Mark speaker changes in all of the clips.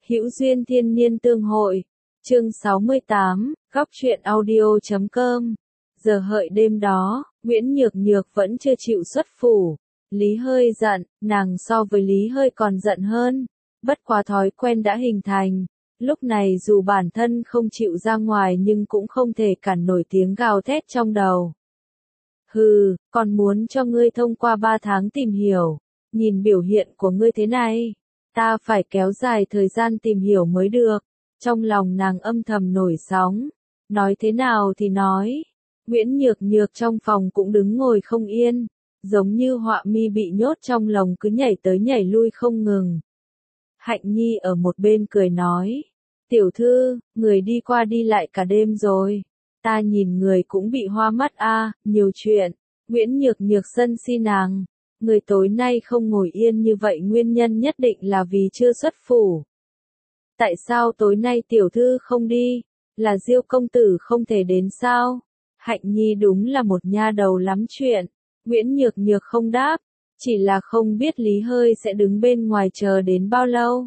Speaker 1: Hữu duyên thiên niên tương hội. Chương 68, góc truyện audio.com. Giờ hợi đêm đó, Nguyễn Nhược Nhược vẫn chưa chịu xuất phủ. Lý Hơi giận, nàng so với Lý Hơi còn giận hơn. Bất quá thói quen đã hình thành. Lúc này dù bản thân không chịu ra ngoài nhưng cũng không thể cản nổi tiếng gào thét trong đầu. Hừ, còn muốn cho ngươi thông qua 3 tháng tìm hiểu. Nhìn biểu hiện của ngươi thế này, ta phải kéo dài thời gian tìm hiểu mới được. Trong lòng nàng âm thầm nổi sóng. Nói thế nào thì nói. Nguyễn Nhược Nhược trong phòng cũng đứng ngồi không yên. Giống như họa mi bị nhốt trong lồng cứ nhảy tới nhảy lui không ngừng. Hạnh Nhi ở một bên cười nói. Tiểu thư, người đi qua đi lại cả đêm rồi. Ta nhìn người cũng bị hoa mắt nhiều chuyện. Nguyễn Nhược Nhược sân si nàng. Người tối nay không ngồi yên như vậy nguyên nhân nhất định là vì chưa xuất phủ. Tại sao tối nay tiểu thư không đi? Là Diêu công tử không thể đến sao? Hạnh Nhi đúng là một nha đầu lắm chuyện. Nguyễn Nhược Nhược không đáp, chỉ là không biết Lý Hơi sẽ đứng bên ngoài chờ đến bao lâu.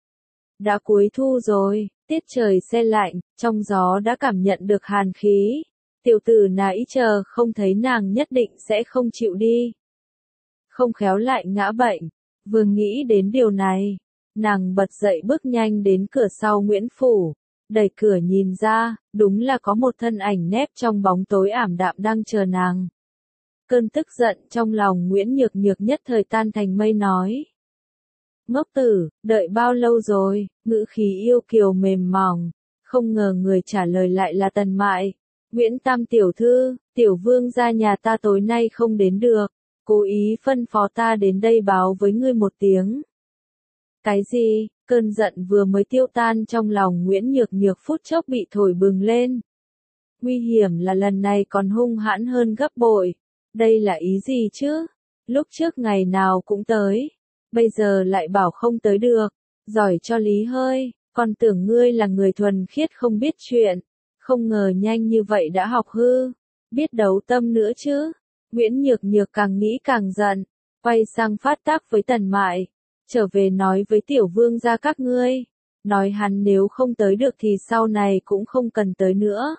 Speaker 1: Đã cuối thu rồi, tiết trời se lạnh, trong gió đã cảm nhận được hàn khí. Tiểu tử nãy chờ không thấy nàng nhất định sẽ không chịu đi. Không khéo lại ngã bệnh. Vừa nghĩ đến điều này, nàng bật dậy bước nhanh đến cửa sau Nguyễn Phủ. Đẩy cửa nhìn ra, đúng là có một thân ảnh nép trong bóng tối ảm đạm đang chờ nàng. Cơn tức giận trong lòng Nguyễn Nhược Nhược nhất thời tan thành mây nói. Ngốc tử, đợi bao lâu rồi, ngữ khí yêu kiều mềm mỏng, không ngờ người trả lời lại là Tần Mại. Nguyễn Tam tiểu thư, tiểu vương gia nhà ta tối nay không đến được, cố ý phân phó ta đến đây báo với ngươi một tiếng. Cái gì? Cơn giận vừa mới tiêu tan trong lòng Nguyễn Nhược Nhược phút chốc bị thổi bừng lên. Nguy hiểm là lần này còn hung hãn hơn gấp bội. Đây là ý gì chứ? Lúc trước ngày nào cũng tới, bây giờ lại bảo không tới được. Giỏi cho Lý Hơi, còn tưởng ngươi là người thuần khiết không biết chuyện. Không ngờ nhanh như vậy đã học hư, biết đấu tâm nữa chứ. Nguyễn Nhược Nhược càng nghĩ càng giận, quay sang phát tác với Tần Mại. Trở về nói với tiểu vương gia các ngươi, nói hắn nếu không tới được thì sau này cũng không cần tới nữa.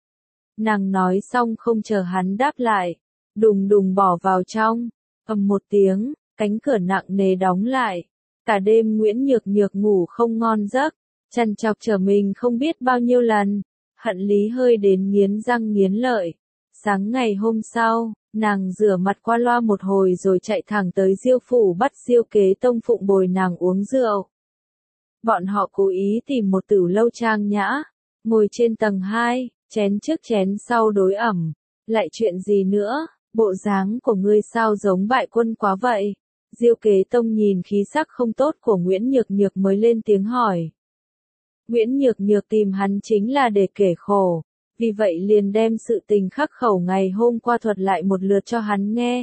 Speaker 1: Nàng nói xong không chờ hắn đáp lại, đùng đùng bỏ vào trong, ầm một tiếng, cánh cửa nặng nề đóng lại. Cả đêm Nguyễn Nhược Nhược ngủ không ngon giấc, trằn trọc trở mình không biết bao nhiêu lần, hận Lý Hơi đến nghiến răng nghiến lợi. Sáng ngày hôm sau, nàng rửa mặt qua loa một hồi rồi chạy thẳng tới Diêu phủ bắt Diêu Kế Tông phụng bồi nàng uống rượu. Bọn họ cố ý tìm một tửu lâu trang nhã, ngồi trên tầng 2, chén trước chén sau đối ẩm. Lại chuyện gì nữa, bộ dáng của ngươi sao giống bại quân quá vậy? Diêu Kế Tông nhìn khí sắc không tốt của Nguyễn Nhược Nhược mới lên tiếng hỏi. Nguyễn Nhược Nhược tìm hắn chính là để kể khổ. Vì vậy liền đem sự tình khắc khẩu ngày hôm qua thuật lại một lượt cho hắn nghe.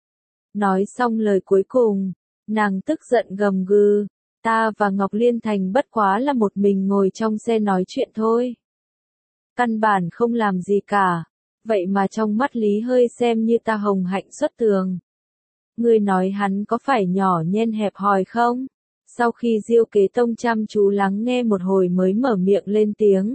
Speaker 1: Nói xong lời cuối cùng, nàng tức giận gầm gừ, ta và Ngọc Liên Thành bất quá là một mình ngồi trong xe nói chuyện thôi. Căn bản không làm gì cả, vậy mà trong mắt Lý Hơi xem như ta hồng hạnh xuất tường. Ngươi nói hắn có phải nhỏ nhen hẹp hòi không? Sau khi Diêu Kế Tông chăm chú lắng nghe một hồi mới mở miệng lên tiếng.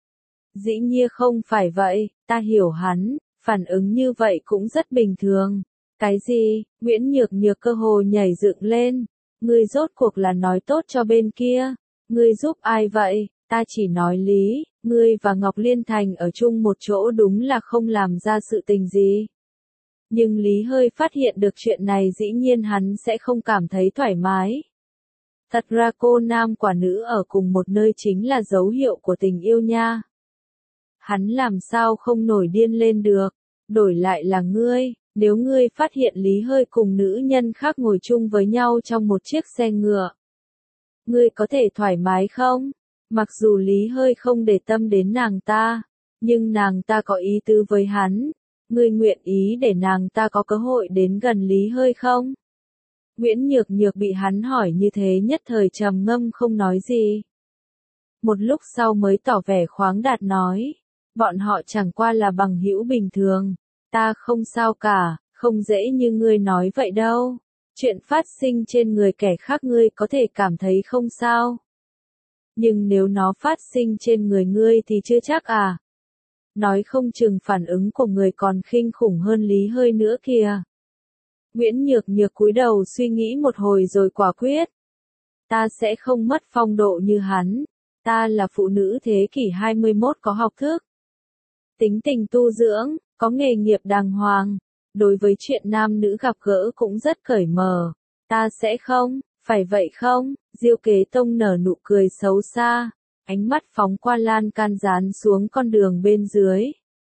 Speaker 1: Dĩ nhiên không phải vậy, ta hiểu hắn, phản ứng như vậy cũng rất bình thường. Cái gì? Nguyễn Nhược Nhược cơ hồ nhảy dựng lên. Ngươi rốt cuộc là nói tốt cho bên kia. Ngươi giúp ai vậy? Ta chỉ nói lý, ngươi và Ngọc Liên Thành ở chung một chỗ đúng là không làm ra sự tình gì. Nhưng Lý Hơi phát hiện được chuyện này dĩ nhiên hắn sẽ không cảm thấy thoải mái. Thật ra cô nam quả nữ ở cùng một nơi chính là dấu hiệu của tình yêu nha. Hắn làm sao không nổi điên lên được, đổi lại là ngươi, nếu ngươi phát hiện Lý Hơi cùng nữ nhân khác ngồi chung với nhau trong một chiếc xe ngựa. Ngươi có thể thoải mái không? Mặc dù Lý Hơi không để tâm đến nàng ta, nhưng nàng ta có ý tứ với hắn, ngươi nguyện ý để nàng ta có cơ hội đến gần Lý Hơi không? Nguyễn Nhược Nhược bị hắn hỏi như thế nhất thời trầm ngâm không nói gì. Một lúc sau mới tỏ vẻ khoáng đạt nói. Bọn họ chẳng qua là bằng hữu bình thường, ta không sao cả, không dễ như ngươi nói vậy đâu. Chuyện phát sinh trên người kẻ khác ngươi có thể cảm thấy không sao. nhưng nếu nó phát sinh trên người ngươi thì chưa chắc à. Nói không chừng phản ứng của người còn kinh khủng hơn Lý Hơi nữa kìa. Nguyễn Nhược Nhược cúi đầu suy nghĩ một hồi rồi quả quyết. Ta sẽ không mất phong độ như hắn. Ta là phụ nữ thế kỷ 21 có học thức. Tính tình tu dưỡng, có nghề nghiệp đàng hoàng. Đối với chuyện nam nữ gặp gỡ cũng rất cởi mở. Ta sẽ không, phải vậy không? Diêu Kế Tông nở nụ cười xấu xa. Ánh mắt phóng qua lan can dán xuống con đường bên dưới.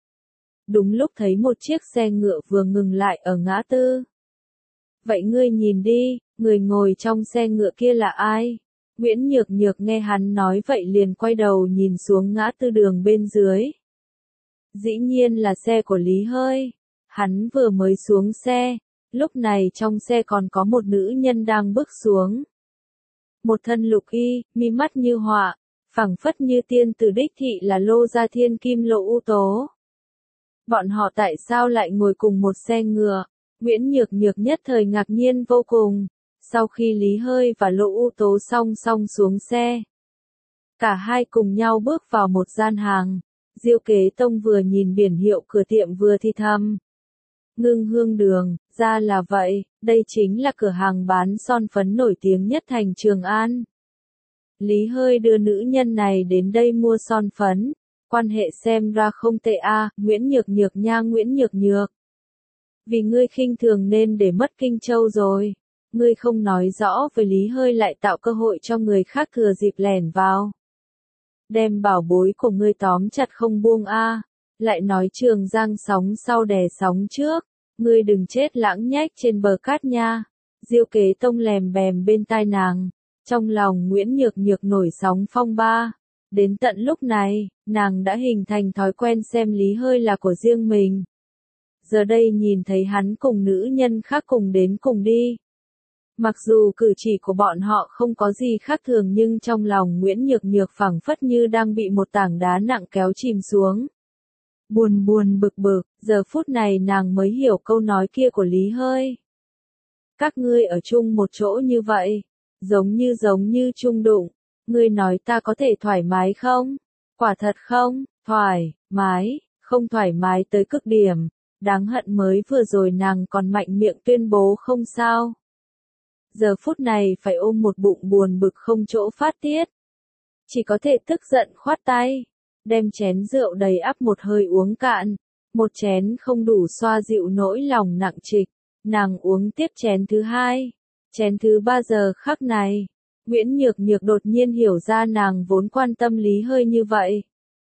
Speaker 1: Đúng lúc thấy một chiếc xe ngựa vừa ngừng lại ở ngã tư. Vậy ngươi nhìn đi, người ngồi trong xe ngựa kia là ai? Nguyễn Nhược Nhược nghe hắn nói vậy liền quay đầu nhìn xuống ngã tư đường bên dưới. Dĩ nhiên là xe của Lý Hơi. Hắn vừa mới xuống xe, lúc này trong xe còn có một nữ nhân đang bước xuống. Một thân lục y, mi mắt như họa, phẳng phất như tiên tử đích thị là Lô Gia Thiên Kim Lộ U Tố. Bọn họ tại sao lại ngồi cùng một xe ngựa? Nguyễn Nhược Nhược nhất thời ngạc nhiên vô cùng. Sau khi Lý Hơi và Lộ U Tố song song xuống xe, cả hai cùng nhau bước vào một gian hàng. Diêu Kế Tông vừa nhìn biển hiệu cửa tiệm vừa thì thầm. Ngưng Hương Đường, ra là vậy, đây chính là cửa hàng bán son phấn nổi tiếng nhất thành Trường An. Lý Hơi đưa nữ nhân này đến đây mua son phấn, quan hệ xem ra không tệ a. Nguyễn Nhược Nhược nha Nguyễn Nhược Nhược. Vì ngươi khinh thường nên để mất Kinh Châu rồi. Ngươi không nói rõ với Lý Hơi lại tạo cơ hội cho người khác thừa dịp lẻn vào. Đem bảo bối của ngươi tóm chặt không buông a. Lại nói Trường Giang sóng sau đè sóng trước. Ngươi đừng chết lãng nhách trên bờ cát nha. Diêu Kế Tông lèm bèm bên tai nàng. Trong lòng Nguyễn Nhược Nhược nổi sóng phong ba. Đến tận lúc này, nàng đã hình thành thói quen xem Lý Hơi là của riêng mình. Giờ đây nhìn thấy hắn cùng nữ nhân khác cùng đến cùng đi. Mặc dù cử chỉ của bọn họ không có gì khác thường nhưng trong lòng Nguyễn Nhược Nhược phảng phất như đang bị một tảng đá nặng kéo chìm xuống. Buồn buồn bực bực, giờ phút này nàng mới hiểu câu nói kia của Lý Hơi. Các ngươi ở chung một chỗ như vậy, giống như chung đụng, ngươi nói ta có thể thoải mái không? Quả thật không, thoải mái, không thoải mái tới cực điểm, đáng hận mới vừa rồi nàng còn mạnh miệng tuyên bố không sao. Giờ phút này phải ôm một bụng buồn bực không chỗ phát tiết. Chỉ có thể tức giận khoát tay, đem chén rượu đầy ắp một hơi uống cạn, một chén không đủ xoa dịu nỗi lòng nặng trịch, nàng uống tiếp chén thứ hai, chén thứ ba giờ khắc này. Nguyễn Nhược Nhược đột nhiên hiểu ra nàng vốn quan tâm Lý Hơi như vậy.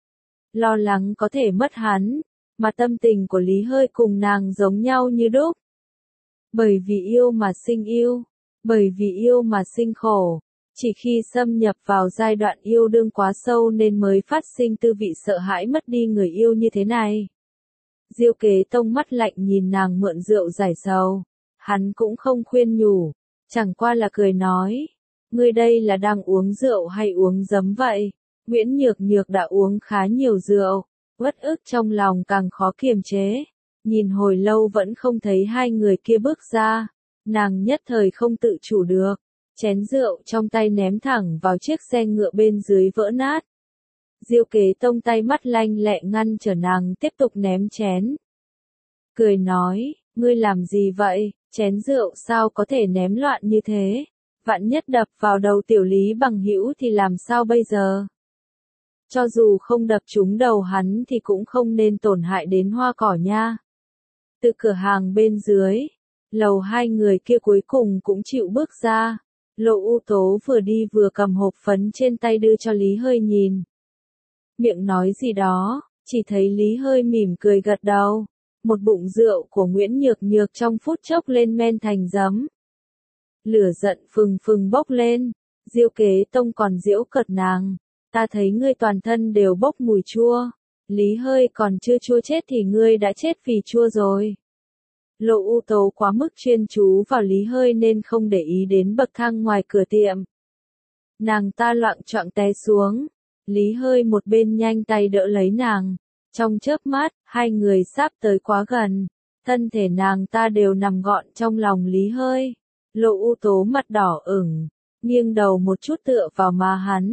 Speaker 1: Lo lắng có thể mất hắn, mà tâm tình của Lý Hơi cùng nàng giống nhau như đúc. Bởi vì yêu mà sinh yêu, bởi vì yêu mà sinh khổ, chỉ khi xâm nhập vào giai đoạn yêu đương quá sâu nên mới phát sinh tư vị sợ hãi mất đi người yêu như thế này. Diêu Kế Tông mắt lạnh nhìn nàng mượn rượu giải sầu, hắn cũng không khuyên nhủ, chẳng qua là cười nói. Ngươi đây là đang uống rượu hay uống giấm vậy? Nguyễn Nhược Nhược đã uống khá nhiều rượu, uất ức trong lòng càng khó kiềm chế. Nhìn hồi lâu vẫn không thấy hai người kia bước ra, nàng nhất thời không tự chủ được, chén rượu trong tay ném thẳng vào chiếc xe ngựa bên dưới vỡ nát. Diêu Kế Tông tay mắt lanh lẹ ngăn trở nàng tiếp tục ném chén. Cười nói, ngươi làm gì vậy, chén rượu sao có thể ném loạn như thế? Vạn nhất đập vào đầu tiểu Lý Bằng Hữu thì làm sao bây giờ? Cho dù không đập trúng đầu hắn thì cũng không nên tổn hại đến hoa cỏ nha. Từ cửa hàng bên dưới, lầu hai người kia cuối cùng cũng chịu bước ra. Lộ U Tố vừa đi vừa cầm hộp phấn trên tay đưa cho Lý Hơi nhìn. Miệng nói gì đó, chỉ thấy Lý Hơi mỉm cười gật đầu. Một bụng rượu của Nguyễn Nhược Nhược trong phút chốc lên men thành giấm. Lửa giận phừng phừng bốc lên, Diêu Kế Tông còn giễu cợt nàng, ta thấy ngươi toàn thân đều bốc mùi chua, Lý Hơi còn chưa chua chết thì ngươi đã chết vì chua rồi. Lộ U Tố quá mức chuyên chú vào Lý Hơi nên không để ý đến bậc thang ngoài cửa tiệm. Nàng ta loạng choạng té xuống, Lý Hơi một bên nhanh tay đỡ lấy nàng, trong chớp mắt, hai người sắp tới quá gần, thân thể nàng ta đều nằm gọn trong lòng Lý Hơi. Lộ U Tố mặt đỏ ửng, nghiêng đầu một chút tựa vào má hắn,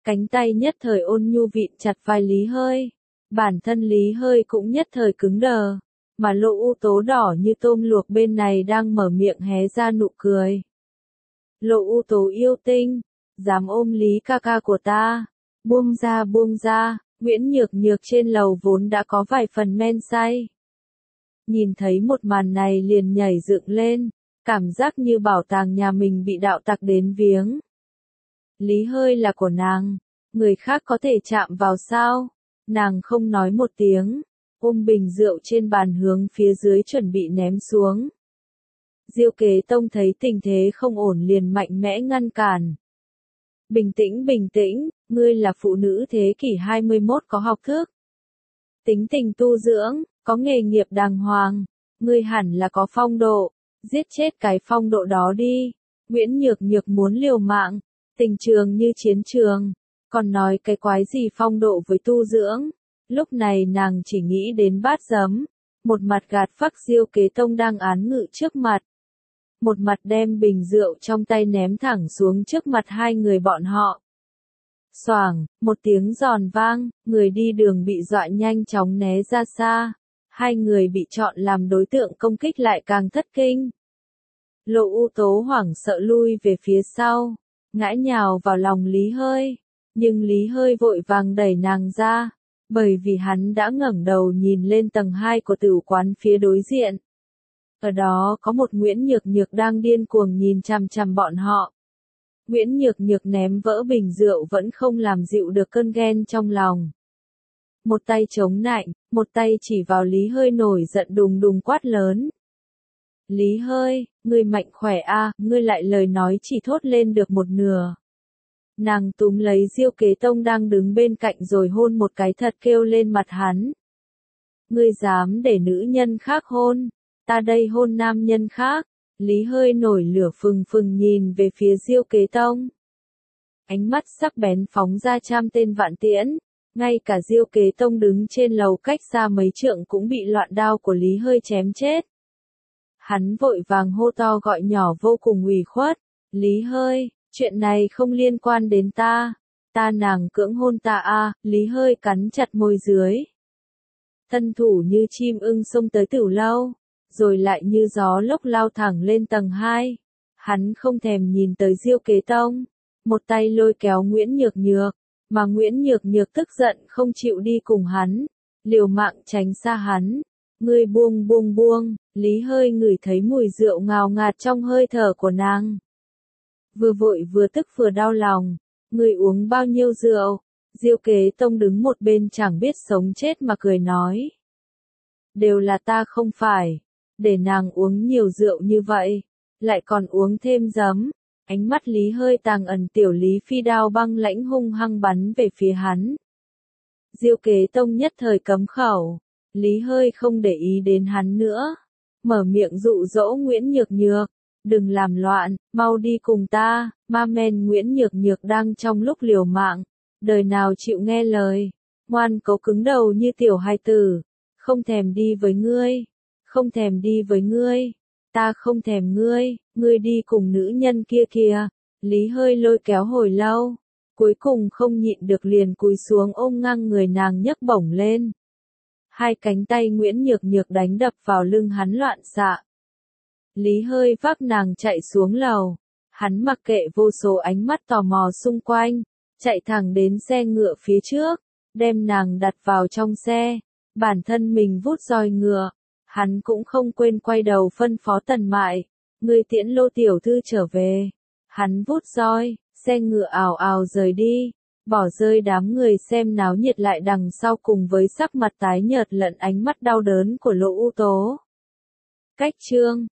Speaker 1: Cánh tay nhất thời ôn nhu vịn chặt vai Lý Hơi. Bản thân Lý Hơi cũng nhất thời cứng đờ, mà Lộ U Tố đỏ như tôm luộc bên này đang mở miệng hé ra nụ cười. Lộ U Tố yêu tinh, dám ôm Lý ca ca của ta, buông ra, Nguyễn Nhược Nhược trên lầu vốn đã có vài phần men say. Nhìn thấy một màn này liền nhảy dựng lên, cảm giác như bảo tàng nhà mình bị đạo tặc đến viếng. Lý Hơi là của nàng, người khác có thể chạm vào sao? Nàng không nói một tiếng, ôm bình rượu trên bàn hướng phía dưới chuẩn bị ném xuống. Diêu Kế Tông thấy tình thế không ổn liền mạnh mẽ ngăn cản. Bình tĩnh, ngươi là phụ nữ thế kỷ 21 có học thức. Tính tình tu dưỡng, có nghề nghiệp đàng hoàng, ngươi hẳn là có phong độ, giết chết cái phong độ đó đi. Nguyễn Nhược Nhược muốn liều mạng, tình trường như chiến trường, còn nói cái quái gì phong độ với tu dưỡng. Lúc này nàng chỉ nghĩ đến bát giấm, một mặt gạt phác Diêu Kế Tông đang án ngự trước mặt. Một mặt đem bình rượu trong tay ném thẳng xuống trước mặt hai người bọn họ. Xoảng, một tiếng giòn vang, người đi đường bị dọa nhanh chóng né ra xa. Hai người bị chọn làm đối tượng công kích lại càng thất kinh. Lộ U Tố hoảng sợ lui về phía sau, ngã nhào vào lòng Lý Hơi, nhưng Lý Hơi vội vàng đẩy nàng ra, bởi vì hắn đã ngẩng đầu nhìn lên tầng 2 của tử quán phía đối diện. Ở đó có một Nguyễn Nhược Nhược đang điên cuồng nhìn chằm chằm bọn họ. Nguyễn Nhược Nhược ném vỡ bình rượu vẫn không làm dịu được cơn ghen trong lòng. Một tay chống nạnh, một tay chỉ vào Lý Hơi nổi giận đùng đùng quát lớn. Lý Hơi, ngươi mạnh khỏe a, ngươi lại lời nói chỉ thốt lên được một nửa. Nàng túm lấy Diêu Kế Tông đang đứng bên cạnh rồi hôn một cái thật kêu lên mặt hắn. Ngươi dám để nữ nhân khác hôn, ta đây hôn nam nhân khác. Lý Hơi nổi lửa phừng phừng nhìn về phía Diêu Kế Tông. Ánh mắt sắc bén phóng ra trăm tên vạn tiễn, ngay cả Diêu Kế Tông đứng trên lầu cách xa mấy trượng cũng bị loạn đao của Lý Hơi chém chết. Hắn vội vàng hô to gọi nhỏ vô cùng ủy khuất, Lý Hơi, chuyện này không liên quan đến ta, nàng cưỡng hôn ta a. Lý Hơi cắn chặt môi dưới. Thân thủ như chim ưng xông tới Tử lâu, rồi lại như gió lốc lao thẳng lên tầng 2. Hắn không thèm nhìn tới Diêu Kế Tông, một tay lôi kéo Nguyễn Nhược Nhược, mà Nguyễn Nhược Nhược tức giận không chịu đi cùng hắn, liều mạng tránh xa hắn. Ngươi buông, Lý Hơi ngửi thấy mùi rượu ngào ngạt trong hơi thở của nàng. Vừa vội vừa tức vừa đau lòng, ngươi uống bao nhiêu rượu? Diêu Kế Tông đứng một bên chẳng biết sống chết mà cười nói. Đều là ta không phải, để nàng uống nhiều rượu như vậy, lại còn uống thêm giấm. Ánh mắt Lý Hơi tàng ẩn tiểu Lý Phi đao băng lãnh hung hăng bắn về phía hắn. Diêu Kế Tông nhất thời cấm khẩu, Lý Hơi không để ý đến hắn nữa, mở miệng dụ dỗ Nguyễn Nhược Nhược, đừng làm loạn, mau đi cùng ta. Ma men Nguyễn Nhược Nhược đang trong lúc liều mạng, đời nào chịu nghe lời, ngoan cố cứng đầu như tiểu hài tử, không thèm đi với ngươi, ta không thèm ngươi đi cùng nữ nhân kia kìa. Lý Hơi lôi kéo hồi lâu, cuối cùng không nhịn được liền cúi xuống ôm ngang người nàng nhấc bổng lên. Hai cánh tay Nguyễn Nhược Nhược đánh đập vào lưng hắn loạn xạ. Lý Hơi vác nàng chạy xuống lầu, hắn mặc kệ vô số ánh mắt tò mò xung quanh, chạy thẳng đến xe ngựa phía trước, đem nàng đặt vào trong xe, bản thân mình vút roi ngựa. Hắn cũng không quên quay đầu phân phó Tần Mại, ngươi tiễn Lô tiểu thư trở về. Hắn vút roi, xe ngựa ào ào rời đi, bỏ rơi đám người xem náo nhiệt lại đằng sau cùng với sắc mặt tái nhợt lẫn ánh mắt đau đớn của Lộ U Tố. Cách chương